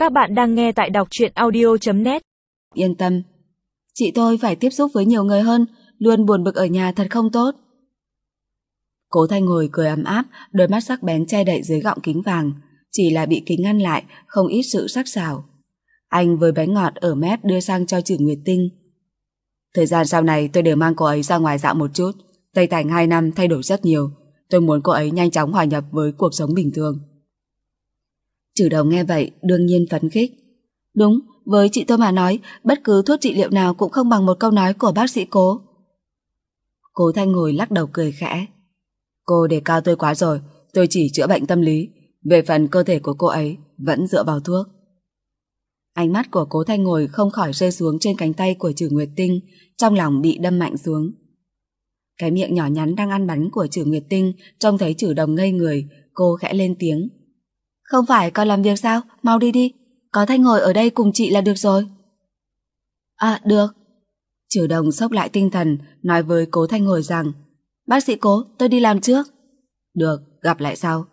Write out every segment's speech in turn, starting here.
Các bạn đang nghe tại đọc truyện audio.net. Yên tâm, chị tôi phải tiếp xúc với nhiều người hơn, luôn buồn bực ở nhà thật không tốt. Cố Thanh ngồi cười ấm áp, đôi mắt sắc bén che đậy dưới gọng kính vàng, chỉ là bị kính ngăn lại, không ít sự sắc sảo. Anh với bánh ngọt ở mép đưa sang cho Trử Nguyệt Tinh. Thời gian sau này tôi đều mang cô ấy ra ngoài dạo một chút. Tây Thành 2 năm thay đổi rất nhiều. Tôi muốn cô ấy nhanh chóng hòa nhập với cuộc sống bình thường. Trử Đồng nghe vậy đương nhiên phấn khích. Đúng, với chị tôi mà nói, bất cứ thuốc trị liệu nào cũng không bằng một câu nói của bác sĩ Cố. Cố Thanh ngồi lắc đầu cười khẽ. Cô đề cao tôi quá rồi, tôi chỉ chữa bệnh tâm lý. Về phần cơ thể của cô ấy vẫn dựa vào thuốc. Ánh mắt của Cố Thanh ngồi không khỏi rơi xuống trên cánh tay của Trử Nguyệt Tinh, trong lòng bị đâm mạnh xuống. Cái miệng nhỏ nhắn đang ăn bánh của Trử Nguyệt Tinh trông thấy Trử Đồng ngây người, cô khẽ lên tiếng. Không phải còn làm việc sao, mau đi đi, có Thanh ngồi ở đây cùng chị là được rồi. À được. Trử Đồng xốc lại tinh thần, nói với Cố Thanh ngồi rằng, bác sĩ Cố, tôi đi làm trước. Được, gặp lại sau.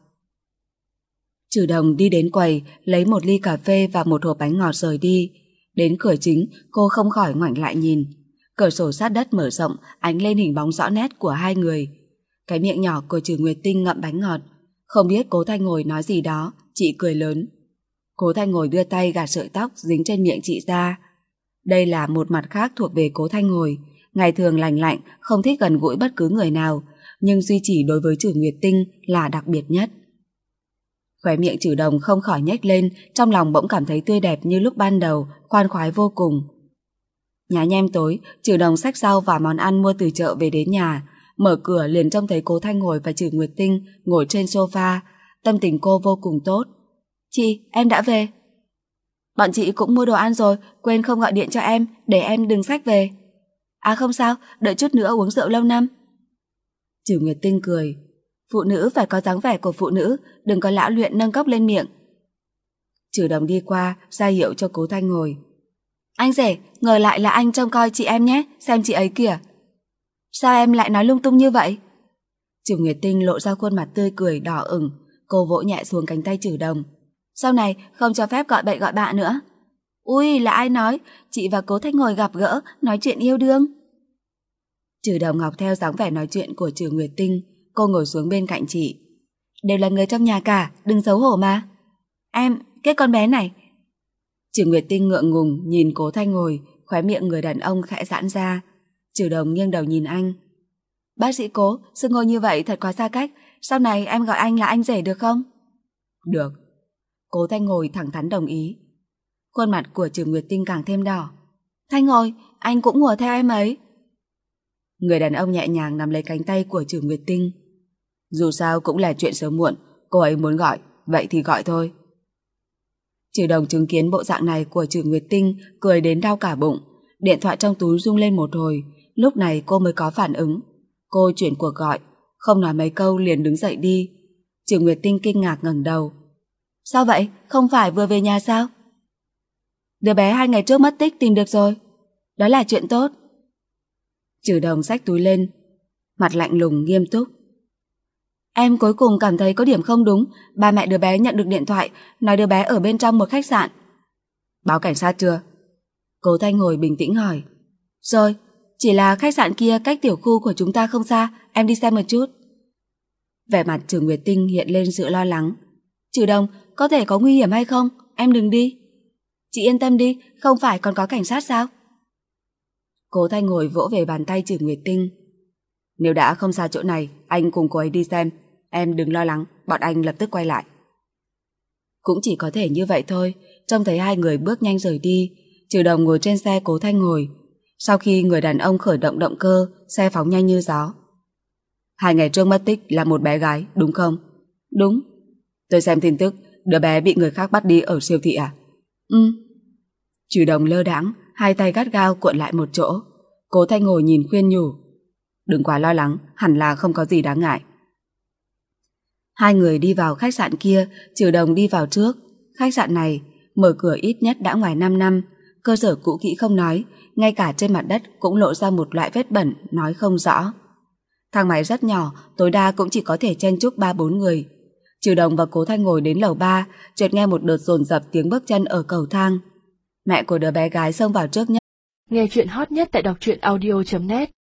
Trử Đồng đi đến quầy, lấy một ly cà phê và một hộp bánh ngọt rời đi. Đến cửa chính, cô không khỏi ngoảnh lại nhìn. Cửa sổ sát đất mở rộng, ánh lên hình bóng rõ nét của hai người. Cái miệng nhỏ của Trử Nguyệt Tinh ngậm bánh ngọt. Không biết Cố Thanh ngồi nói gì đó, chị cười lớn. Cố Thanh ngồi đưa tay gạt sợi tóc dính trên miệng chị ra. Đây là một mặt khác thuộc về Cố Thanh ngồi. Ngày thường lành lạnh, không thích gần gũi bất cứ người nào, nhưng duy chỉ đối với Trử Nguyệt Tinh là đặc biệt nhất. Khóe miệng Trử Đồng không khỏi nhếch lên, trong lòng bỗng cảm thấy tươi đẹp như lúc ban đầu, khoan khoái vô cùng. Nhá nhem tối, Trử Đồng xách rau và món ăn mua từ chợ về đến nhà, mở cửa liền trông thấy Cố Thanh ngồi và Trử Nguyệt Tinh ngồi trên sofa, tâm tình cô vô cùng tốt. Chị, em đã về. Bọn chị cũng mua đồ ăn rồi, quên không gọi điện cho em, để em đừng xách về. À không sao, đợi chút nữa uống rượu lâu năm. Trử Nguyệt Tinh cười. Phụ nữ phải có dáng vẻ của phụ nữ, đừng có lão luyện nâng cốc lên miệng. Trử Đồng đi qua, ra hiệu cho Cố Thanh ngồi. Anh rể, ngờ lại là anh trông coi chị em nhé, xem chị ấy kìa. Sao em lại nói lung tung như vậy? Trử Nguyệt Tinh lộ ra khuôn mặt tươi cười đỏ ửng, cô vỗ nhẹ xuống cánh tay Trử Đồng. Sau này không cho phép gọi bậy gọi bạ nữa. Ui, là ai nói, chị và Cố Thanh ngồi gặp gỡ, nói chuyện yêu đương. Trử Đồng học theo dáng vẻ nói chuyện của Trử Nguyệt Tinh, cô ngồi xuống bên cạnh chị. Đều là người trong nhà cả, đừng xấu hổ mà. Em, cái con bé này. Trử Nguyệt Tinh ngượng ngùng nhìn Cố Thanh ngồi, khóe miệng người đàn ông khẽ giãn ra. Trử Đồng nghiêng đầu nhìn anh. Bác sĩ Cố, xưng hô như vậy thật quá xa cách, sau này em gọi anh là anh rể được không? Được. Cố Thanh ngồi thẳng thắn đồng ý. Khuôn mặt của Trử Nguyệt Tinh càng thêm đỏ. Thanh ngồi, anh cũng hùa theo em ấy. Người đàn ông nhẹ nhàng nắm lấy cánh tay của Trử Nguyệt Tinh. Dù sao cũng là chuyện sớm muộn, cô ấy muốn gọi, vậy thì gọi thôi. Trử Đồng chứng kiến bộ dạng này của Trử Nguyệt Tinh, cười đến đau cả bụng. Điện thoại trong túi rung lên một hồi, lúc này cô mới có phản ứng. Cô chuyển cuộc gọi, không nói mấy câu liền đứng dậy đi. Trử Nguyệt Tinh kinh ngạc ngẩng đầu. Sao vậy, không phải vừa về nhà sao? Đứa bé 2 ngày trước mất tích tìm được rồi. Đó là chuyện tốt. Trử Đồng xách túi lên, mặt lạnh lùng nghiêm túc. Em cuối cùng cảm thấy có điểm không đúng. Ba mẹ đứa bé nhận được điện thoại, nói đứa bé ở bên trong một khách sạn. Báo cảnh sát chưa? Cố Thanh ngồi bình tĩnh hỏi. Rồi, chỉ là khách sạn kia cách tiểu khu của chúng ta không xa, em đi xem một chút. Vẻ mặt Trử Nguyệt Tinh hiện lên sự lo lắng. Trử Đồng, có thể có nguy hiểm hay không? Em đừng đi. Chị yên tâm đi, không phải còn có cảnh sát sao? Cố Thanh ngồi vỗ về bàn tay Trử Nguyệt Tinh. Nếu đã không xa chỗ này, anh cùng cô ấy đi xem. Em đừng lo lắng, bọn anh lập tức quay lại. Cũng chỉ có thể như vậy thôi. Trông thấy hai người bước nhanh rời đi, Trử Đồng ngồi trên xe Cố Thanh ngồi. Sau khi người đàn ông khởi động động cơ, xe phóng nhanh như gió. 2 ngày trước mất tích là một bé gái, đúng không? Đúng. Tôi xem tin tức, đứa bé bị người khác bắt đi ở siêu thị à? Trử Đồng lơ đãng, hai tay gắt gao cuộn lại một chỗ. Cố Thanh ngồi nhìn khuyên nhủ. Đừng quá lo lắng, hẳn là không có gì đáng ngại. Hai người đi vào khách sạn kia, Trử Đồng đi vào trước. Khách sạn này, mở cửa ít nhất đã ngoài 5 năm, cơ sở cũ kỹ không nói, ngay cả trên mặt đất cũng lộ ra một loại vết bẩn nói không rõ. Thang máy rất nhỏ, tối đa cũng chỉ có thể chen chúc 3-4 người. Trừ Đồng và Cố Thanh ngồi đến lầu 3, chợt nghe một đợt dồn dập tiếng bước chân ở cầu thang. Mẹ của đứa bé gái xông vào trước nhất. Nghe chuyện hot nhất tại đọc truyện audio.net